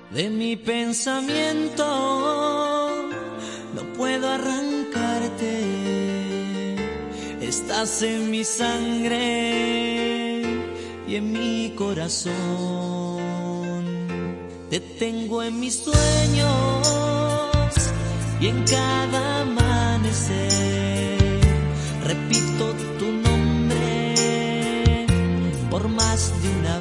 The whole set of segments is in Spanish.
de mi pensamiento, no puedo arrancarte. Estás en mi sangre y en mi corazón. Te tengo en mis sueños y en cada amanecer. Repito tu nombre por más de una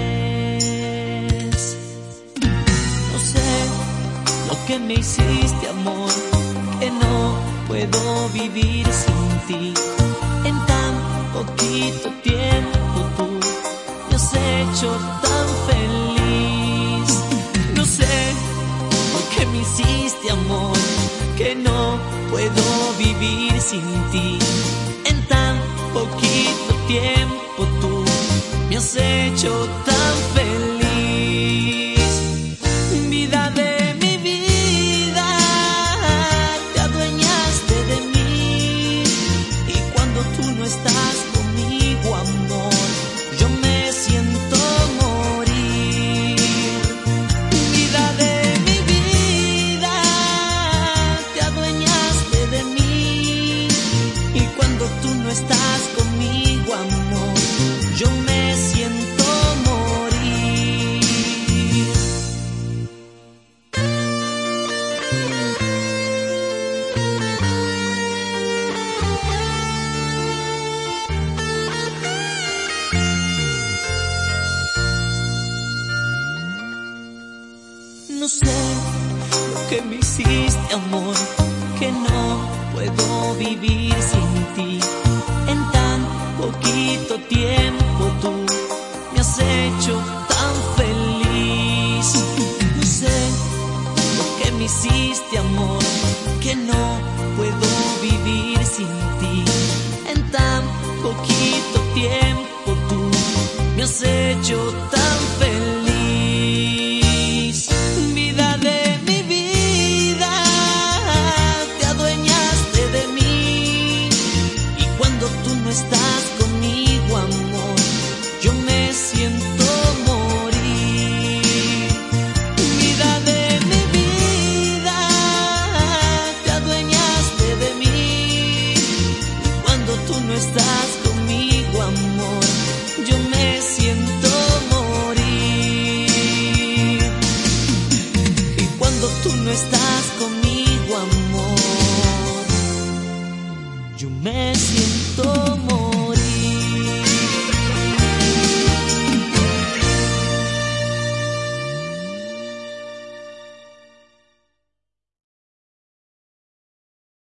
vez. No sé lo que me hiciste, amor, que no puedo vivir sin ti. En tan poquito tiempo tú me has hecho tan feliz. No sé lo que me hiciste, amor, que no puedo vivir sin ti. En tan poquito tiempo tú me has hecho tan feliz. Vida de mi vida, te adueñaste de mí. Y cuando tú no estás conmigo, amor, yo me siento morir. Vida de mi vida, te adueñaste de mí. Y cuando tú no estás conmigo, amor, yo me siento morir. No sé lo que me hiciste, amor, que no puedo vivir sin ti. En tan poquito tiempo tú me has hecho tan feliz. No sé lo que me hiciste, amor, que no puedo vivir sin ti. En tan poquito tiempo tú me has hecho tan feliz. Vida de mi vida, te adueñaste de mí. Y cuando tú no estás conmigo, amor, yo me siento morir. Vida de mi vida, te adueñaste de mí. Y cuando tú no estás conmigo, amor, yo me siento morir. Y cuando tú no estás conmigo, amor, yo me siento